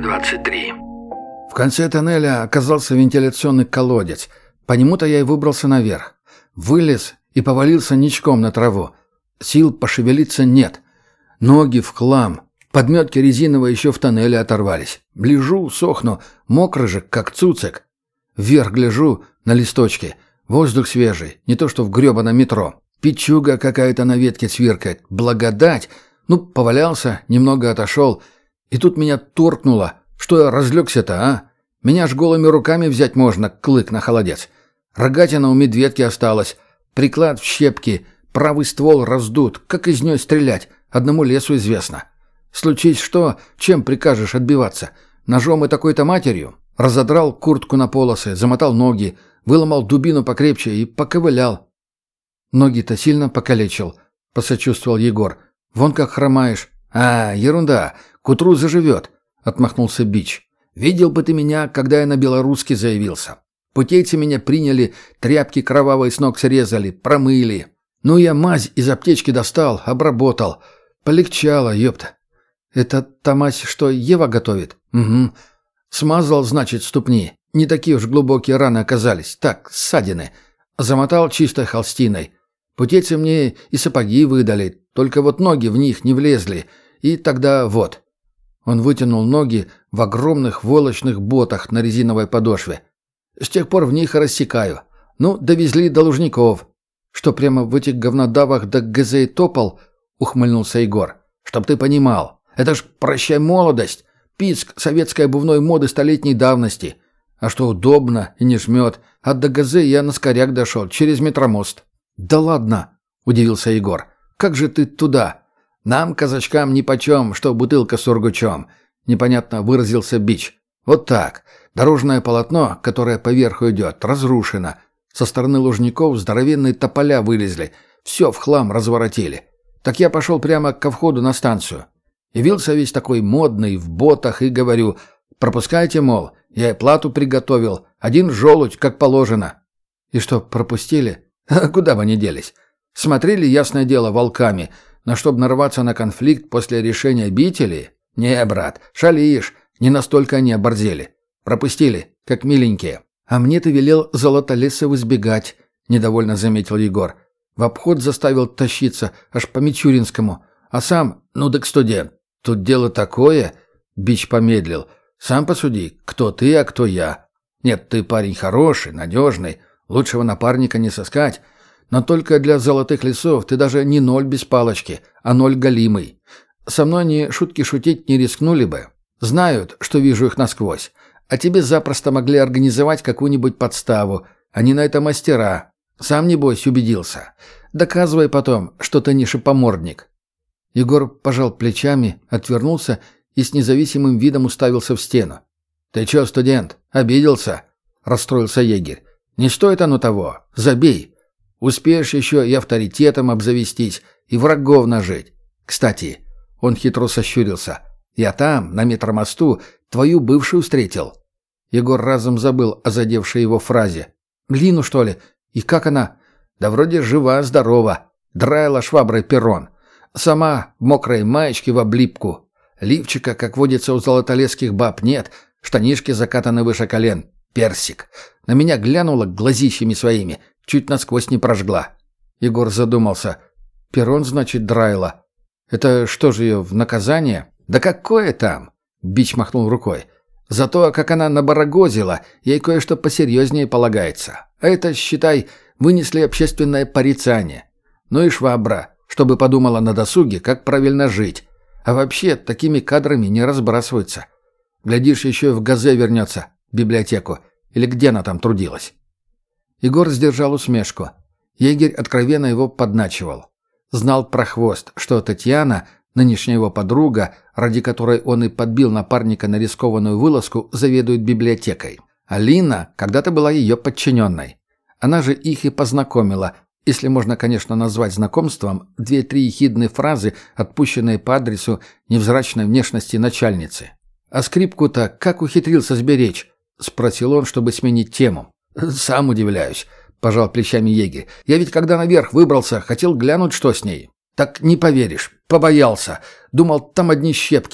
23. В конце тоннеля оказался вентиляционный колодец. По нему-то я и выбрался наверх. Вылез и повалился ничком на траву. Сил пошевелиться нет. Ноги в хлам. Подметки резиновые еще в тоннеле оторвались. Лежу, сохну, мокрый же, как цуцик. Вверх гляжу на листочки. Воздух свежий, не то что в гребаном метро. Пичуга какая-то на ветке цвиркает. Благодать. Ну, повалялся, немного отошел. И тут меня торкнуло. Что я разлегся-то, а? Меня ж голыми руками взять можно, клык на холодец. Рогатина у медведки осталась. Приклад в щепки. Правый ствол раздут. Как из нее стрелять? Одному лесу известно. Случись что, чем прикажешь отбиваться? Ножом и такой-то матерью? Разодрал куртку на полосы, замотал ноги, выломал дубину покрепче и поковылял. Ноги-то сильно покалечил, посочувствовал Егор. Вон как хромаешь. А, ерунда, к утру заживет, отмахнулся Бич. Видел бы ты меня, когда я на Белорусский заявился. Путейцы меня приняли, тряпки кровавые с ног срезали, промыли. Ну, я мазь из аптечки достал, обработал. Полегчало, ёпта. Это та мазь, что Ева готовит? Угу. Смазал, значит, ступни. Не такие уж глубокие раны оказались. Так, ссадины. Замотал чистой холстиной. Путейцы мне и сапоги выдали, только вот ноги в них не влезли. И тогда вот. Он вытянул ноги в огромных волочных ботах на резиновой подошве. С тех пор в них рассекаю. Ну, довезли до Лужников. Что, прямо в этих говнодавах до ГЗ топал? Ухмыльнулся Егор. Чтоб ты понимал. Это ж прощай молодость. Писк советской обувной моды столетней давности. А что удобно и не жмет. От до ГЗ я на скоряк дошел, через метромост. Да ладно, удивился Егор. Как же ты туда? Нам, казачкам, нипочем, что бутылка с сургучом. Непонятно выразился Бич. Вот так. Дорожное полотно, которое поверху идет, разрушено. Со стороны Лужников здоровенные тополя вылезли. Все в хлам разворотили. Так я пошел прямо ко входу на станцию. Явился весь такой модный, в ботах, и говорю: пропускайте, мол, я и плату приготовил. Один желудь, как положено. И что, пропустили? А куда бы они делись? Смотрели, ясное дело, волками. Но чтоб нарваться на конфликт после решения обители? Не, брат, шалишь. Не настолько они оборзели. Пропустили, как миленькие. А мне ты велел Золотолесов избегать, недовольно заметил Егор. В обход заставил тащиться, аж по Мичуринскому. А сам, ну так студент. Тут дело такое, Бич помедлил. Сам посуди, кто ты, а кто я. Нет, ты парень хороший, надежный, лучшего напарника не сыскать. Но только для золотых лесов ты даже не ноль без палочки, а ноль голимый. Со мной они шутки шутить не рискнули бы. Знают, что вижу их насквозь. А тебе запросто могли организовать какую-нибудь подставу. Они на это мастера. Сам, небось, убедился. Доказывай потом, что ты не шипомордник. Егор пожал плечами, отвернулся и с независимым видом уставился в стену. «Ты чё, студент, обиделся?» – расстроился егерь. «Не стоит оно того. Забей. Успеешь еще и авторитетом обзавестись, и врагов нажить. Кстати...» – он хитро сощурился. «Я там, на метромосту, твою бывшую встретил». Егор разом забыл о задевшей его фразе. «Лину, что ли? И как она?» «Да вроде жива-здорова. Драила шваброй перрон. Сама в мокрой маечке в облипку. Лифчика, как водится у золотолесских баб, нет. Штанишки закатаны выше колен. Персик. На меня глянула глазищами своими. Чуть насквозь не прожгла». Егор задумался. «Перрон, значит, драила. Это что же ее, в наказание?» «Да какое там?» Бич махнул рукой. «Зато, как она набарагозила, ей кое-что посерьезнее полагается. А это, считай, вынесли общественное порицание. Ну и швабра, чтобы подумала на досуге, как правильно жить. А вообще, такими кадрами не разбрасываются. Глядишь, еще и в ГАЗе вернется, в библиотеку. Или где она там трудилась?» Егор сдержал усмешку. Егерь откровенно его подначивал. Знал про хвост, что Татьяна, нынешняя его подруга, ради которой он и подбил напарника на рискованную вылазку, заведует библиотекой. Алина когда-то была ее подчиненной. Она же их и познакомила, если можно, конечно, назвать знакомством, 2-3 ехидные фразы, отпущенные по адресу невзрачной внешности начальницы. «А скрипку-то как ухитрился сберечь?» – спросил он, чтобы сменить тему. «Сам удивляюсь», – пожал плечами егерь. «Я ведь когда наверх выбрался, хотел глянуть, что с ней. Так не поверишь, побоялся. Думал, там одни щепки.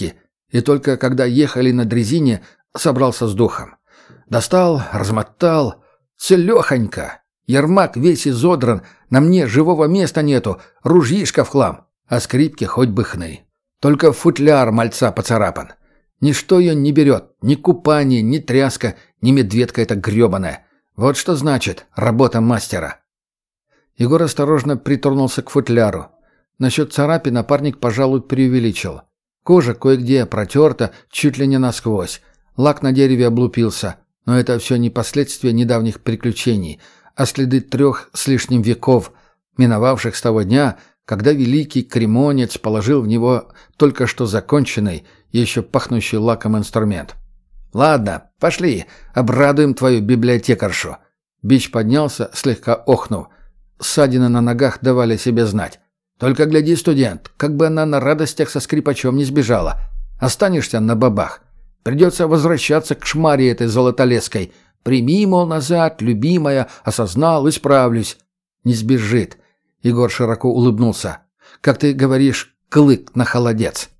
И только когда ехали на дрезине, собрался с духом. Достал, размотал. Целехонько. Ермак весь изодран, на мне живого места нету, ружьишко в хлам. А скрипки хоть бы хны. Только футляр мальца поцарапан. Ничто ее не берет, ни купание, ни тряска, ни медведка эта гребаная. Вот что значит работа мастера. Егор осторожно притронулся к футляру. Насчет царапин напарник, пожалуй, преувеличил. Кожа кое-где протерта, чуть ли не насквозь. Лак на дереве облупился. Но это все не последствия недавних приключений, а следы 3 с лишним веков, миновавших с того дня, когда великий кремонец положил в него только что законченный, еще пахнущий лаком инструмент. «Ладно, пошли, обрадуем твою библиотекаршу». Бич поднялся, слегка охнув. Ссадины на ногах давали себе знать. «Только гляди, студент, как бы она на радостях со скрипачом не сбежала. Останешься на бабах. Придется возвращаться к шмаре этой золотолеской. Прими, мол, назад, любимая, осознал, исправлюсь». «Не сбежит». Егор широко улыбнулся. «Как ты говоришь, клык на холодец».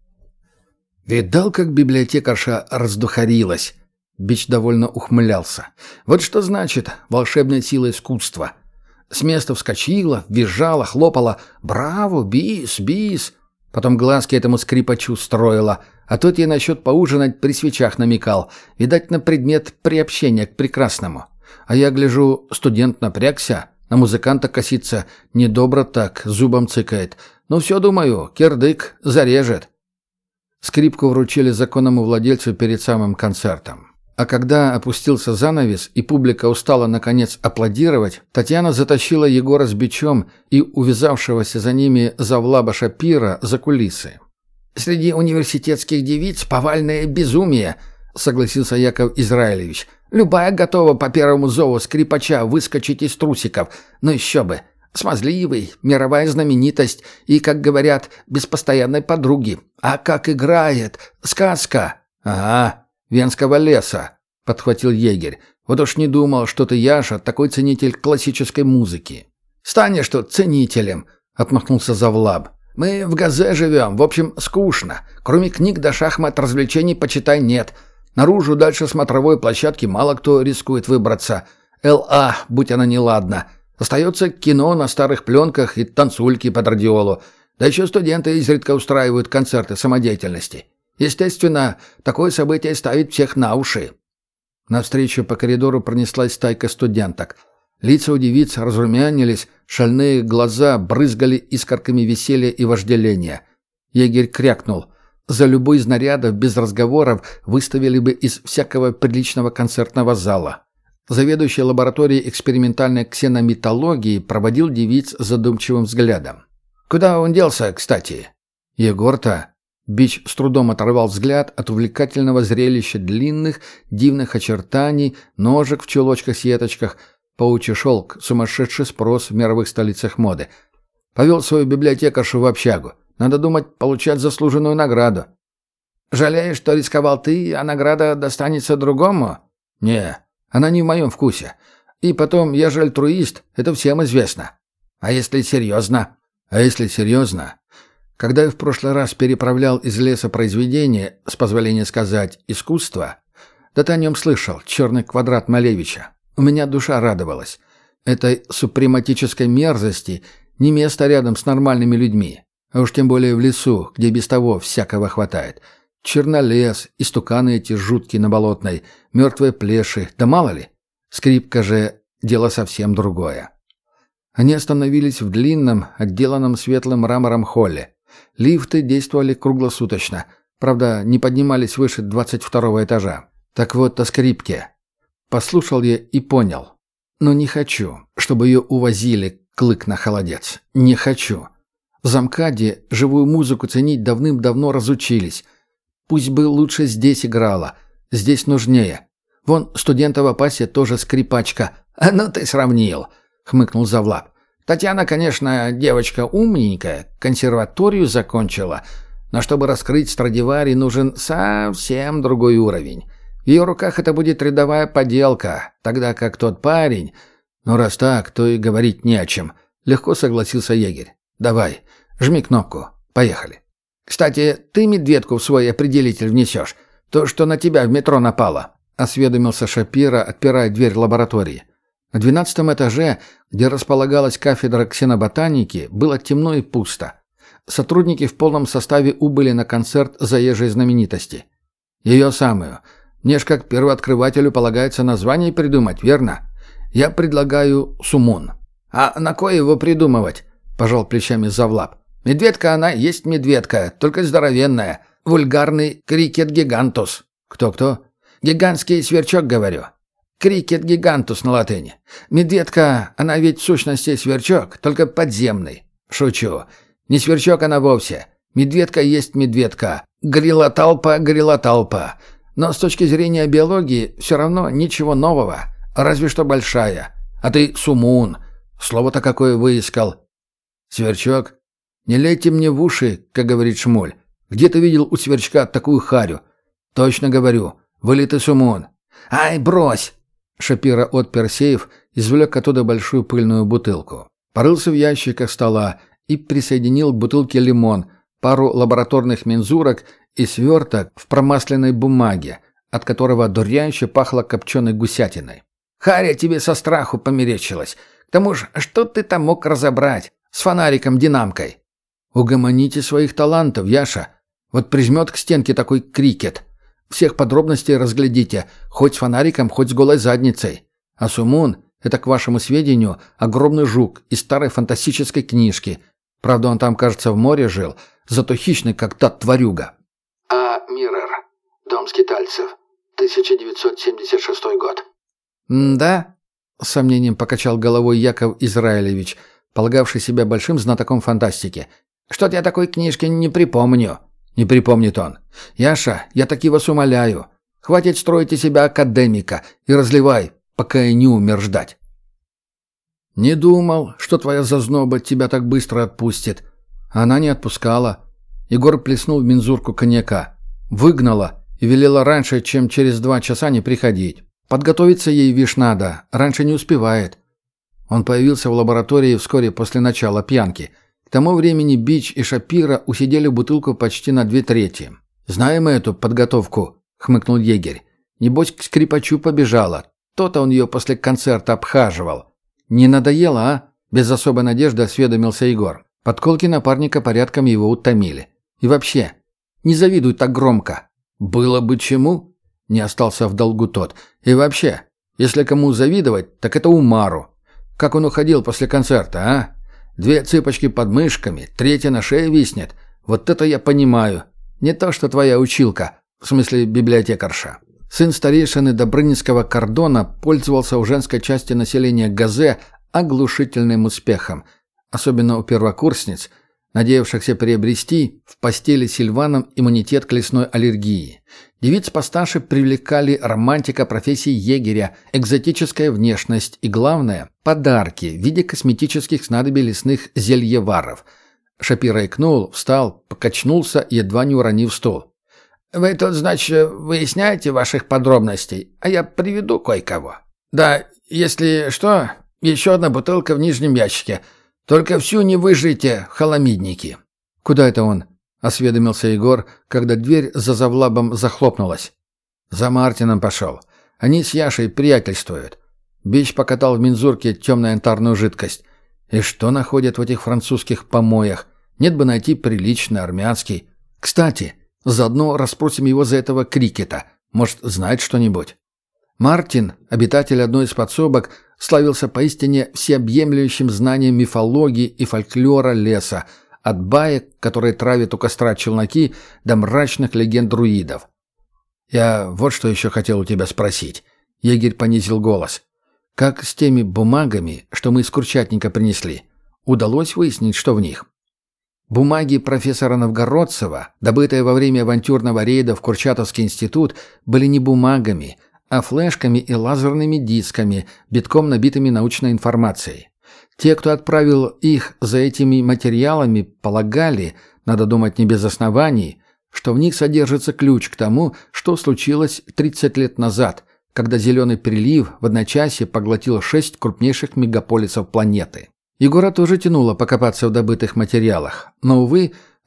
«Видал, как библиотекарша раздухарилась?» Бич довольно ухмылялся. «Вот что значит волшебная сила искусства». С места вскочила, визжала, хлопала. «Браво! Бис! Бис!» Потом глазки этому скрипачу строила, а тот ей насчет поужинать при свечах намекал, видать, на предмет приобщения к прекрасному. А я гляжу, студент напрягся, на музыканта косится, недобро так, зубом цыкает. Ну все, думаю, кирдык зарежет. Скрипку вручили законному владельцу перед самым концертом. А когда опустился занавес и публика устала наконец аплодировать, Татьяна затащила Егора с бичом и увязавшегося за ними завлаба Шапира за кулисы. «Среди университетских девиц повальное безумие», — согласился Яков Израилевич. «Любая готова по первому зову скрипача выскочить из трусиков. Но еще бы. Смазливый, мировая знаменитость и, как говорят, без постоянной подруги. А как играет! Сказка!» «Ага, Венского леса», — подхватил егерь. «Вот уж не думал, что ты, Яша, такой ценитель классической музыки». «Станешь тут ценителем», — отмахнулся завлаб. «Мы в Газе живем, в общем, скучно. Кроме книг да шахмат развлечений, почитай, нет. Наружу дальше смотровой площадки мало кто рискует выбраться. ЛА, будь она неладна. Остается кино на старых пленках и танцульки под радиолу. Да еще студенты изредка устраивают концерты самодеятельности. Естественно, такое событие ставит всех на уши». Навстречу по коридору пронеслась стайка студенток. Лица у девиц разрумянились, шальные глаза брызгали искорками веселья и вожделения. Егерь крякнул. За любой из нарядов без разговоров выставили бы из всякого приличного концертного зала. Заведующий лабораторией экспериментальной ксеномитологии проводил девиц задумчивым взглядом. «Куда он делся, кстати?» «Егор-то...» Бич с трудом оторвал взгляд от увлекательного зрелища длинных, дивных очертаний, ножек в чулочках-сеточках, паучий шелк, сумасшедший спрос в мировых столицах моды. Повел свою библиотекаршу в общагу. Надо думать, получать заслуженную награду. «Жалеешь, что рисковал ты, а награда достанется другому?» «Не, она не в моем вкусе. И потом, я же альтруист, это всем известно». «А если серьезно?» «А если серьезно?» Когда я в прошлый раз переправлял из леса произведение, с позволения сказать, искусство, да ты о нем слышал, «Черный квадрат» Малевича, у меня душа радовалась. Этой супрематической мерзости не место рядом с нормальными людьми, а уж тем более в лесу, где без того всякого хватает. Чернолес, истуканы эти жуткие на Болотной, мертвые плеши, да мало ли. Скрипка же — дело совсем другое. Они остановились в длинном, отделанном светлым мрамором холле. Лифты действовали круглосуточно, правда, не поднимались выше 22-го этажа. Так вот о скрипке. Послушал я и понял. Но не хочу, чтобы ее увозили, клык на холодец. Не хочу. В замкаде живую музыку ценить давным-давно разучились. Пусть бы лучше здесь играла. Здесь нужнее. Вон студентова пассия тоже скрипачка. «А ну ты сравнил», — хмыкнул завлаб. «Татьяна, конечно, девочка умненькая, консерваторию закончила, но чтобы раскрыть Страдивари, нужен совсем другой уровень. В ее руках это будет рядовая поделка, тогда как тот парень...» «Ну, раз так, то и говорить не о чем», — легко согласился егерь. «Давай, жми кнопку. Поехали». «Кстати, ты медведку в свой определитель внесешь? То, что на тебя в метро напало?» — осведомился Шапира, отпирая дверь лаборатории. На 12-м этаже, где располагалась кафедра ксеноботаники, было темно и пусто. Сотрудники в полном составе убыли на концерт заезжей знаменитости. «Ее самую. Мне ж как первооткрывателю полагается название придумать, верно? Я предлагаю Сумун». «А на кое его придумывать?» — пожал плечами Завлап. «Медведка она есть медведка, только здоровенная. Вульгарный крикет-гигантус». «Кто-кто?» «Гигантский сверчок, говорю». «Крикет-гигантус» на латыни. Медведка, она ведь в сущности сверчок, только подземный. Шучу. Не сверчок она вовсе. Медведка есть медведка. Грилоталпа. Но с точки зрения биологии все равно ничего нового. Разве что большая. А ты Сумун. Слово-то какое выискал. Сверчок? Не лейте мне в уши, как говорит Шмуль. Где ты видел у сверчка такую харю? Точно говорю. Вылитый Сумун. Ай, брось! Шапира отпер сейф, извлек оттуда большую пыльную бутылку. Порылся в ящиках стола и присоединил к бутылке лимон, пару лабораторных мензурок и сверток в промасленной бумаге, от которого дуряюще пахло копченой гусятиной. «Харя тебе со страху померещилась. К тому же, что ты там мог разобрать? С фонариком-динамкой?» «Угомоните своих талантов, Яша. Вот прижмет к стенке такой крикет. Всех подробностей разглядите, хоть с фонариком, хоть с голой задницей. А Сумун — это, к вашему сведению, огромный жук из старой фантастической книжки. Правда, он там, кажется, в море жил, зато хищный, как та тварюга». А. Миррор. Дом скитальцев. 1976 год. «Да?» — с сомнением покачал головой Яков Израилевич, полагавший себя большим знатоком фантастики. «Что-то я такой книжки не припомню». «Не припомнит он. Яша, я таки вас умоляю. Хватит строить из себя академика и разливай, пока я не умер ждать». «Не думал, что твоя зазноба тебя так быстро отпустит». Она не отпускала. Егор плеснул в мензурку коньяка. Выгнала и велела раньше, чем через 2 часа не приходить. Подготовиться ей, вишь, надо, раньше не успевает. Он появился в лаборатории вскоре после начала пьянки. К тому времени Бич и Шапира усидели бутылку почти на 2/3. «Знаем мы эту подготовку», — хмыкнул егерь. «Небось, к скрипачу побежала. То-то он ее после концерта обхаживал». «Не надоело, а?» — без особой надежды осведомился Егор. Подколки напарника порядком его утомили. «И вообще, не завидуй так громко». «Было бы чему?» — не остался в долгу тот. «И вообще, если кому завидовать, так это Умару. Как он уходил после концерта, а? 2 цыпочки под мышками, 3 на шее виснет. Вот это я понимаю. Не то, что твоя училка, в смысле библиотекарша». Сын старейшины Добрынинского кордона пользовался у женской части населения Газе оглушительным успехом, особенно у первокурсниц, надеявшихся приобрести в постели с Сильваном иммунитет к лесной аллергии. Девиц постарше привлекали романтика профессии егеря, экзотическая внешность и, главное, подарки в виде косметических снадобий лесных зельеваров. Шапира икнул, встал, покачнулся, едва не уронив стол. «Вы тут, значит, выясняете ваших подробностей, а я приведу кое-кого. Да, если что, еще 1 бутылка в нижнем ящике. Только всю не выжрите, холомидники». «Куда это он?» — осведомился Егор, когда дверь за Завлабом захлопнулась. «За Мартином пошел. Они с Яшей приятельствуют». Бич покатал в мензурке темно-янтарную жидкость. «И что находят в этих французских помоях? Нет бы найти приличный армянский. Кстати, заодно расспросим его за этого крикета. Может, знает что-нибудь». Мартин, обитатель одной из подсобок, славился поистине всеобъемлющим знанием мифологии и фольклора леса, от баек, которые травят у костра челноки, до мрачных легенд друидов. «Я вот что еще хотел у тебя спросить». Егерь понизил голос. «Как с теми бумагами, что мы из Курчатника принесли? Удалось выяснить, что в них?» Бумаги профессора Новгородцева, добытые во время авантюрного рейда в Курчатовский институт, были не бумагами, а флешками и лазерными дисками, битком набитыми научной информацией. Те, кто отправил их за этими материалами, полагали, надо думать не без оснований, что в них содержится ключ к тому, что случилось 30 лет назад, когда «Зеленый прилив» в одночасье поглотил 6 крупнейших мегаполисов планеты. Егора тоже тянуло покопаться в добытых материалах, но, увы,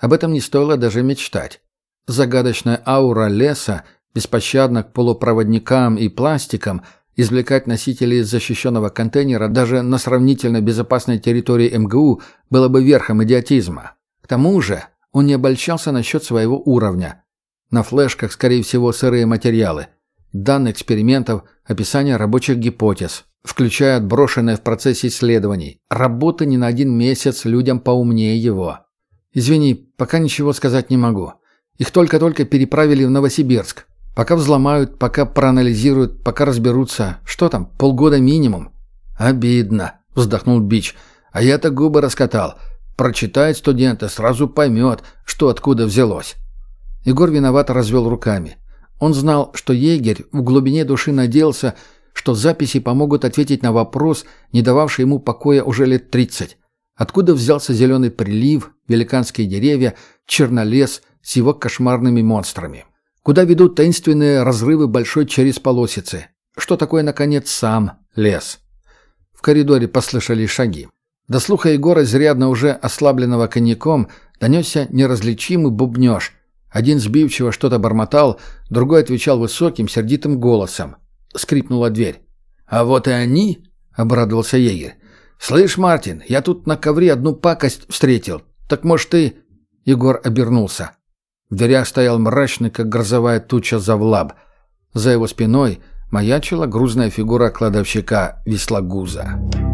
Об этом не стоило даже мечтать. Загадочная аура леса, беспощадна к полупроводникам и пластикам, извлекать носители из защищенного контейнера даже на сравнительно безопасной территории МГУ было бы верхом идиотизма. К тому же он не обольщался насчет своего уровня. На флешках, скорее всего, сырые материалы. Данные экспериментов, описание рабочих гипотез, включая отброшенные в процессе исследований. Работы не на 1 месяц людям поумнее его. «Извини, пока ничего сказать не могу. Их только-только переправили в Новосибирск. Пока взломают, пока проанализируют, пока разберутся. Что там, полгода минимум?» «Обидно», — вздохнул Бич. «А я-то губы раскатал. Прочитает студент и сразу поймет, что откуда взялось». Егор виновато развел руками. Он знал, что егерь в глубине души надеялся, что записи помогут ответить на вопрос, не дававший ему покоя уже лет 30. Откуда взялся зеленый прилив, великанские деревья, чернолес с его кошмарными монстрами? Куда ведут таинственные разрывы большой чересполосицы? Что такое, наконец, сам лес? В коридоре послышались шаги. До слуха Егора, изрядно уже ослабленного коньяком, донесся неразличимый бубнеж. Один сбивчиво что-то бормотал, другой отвечал высоким, сердитым голосом. Скрипнула дверь. «А вот и они!» — обрадовался егерь. «Слышь, Мартин, я тут на ковре одну пакость встретил. Так, может, ты...» Егор обернулся. В дверях стоял мрачный, как грозовая туча, Завлаб. За его спиной маячила грузная фигура кладовщика Веслагуза.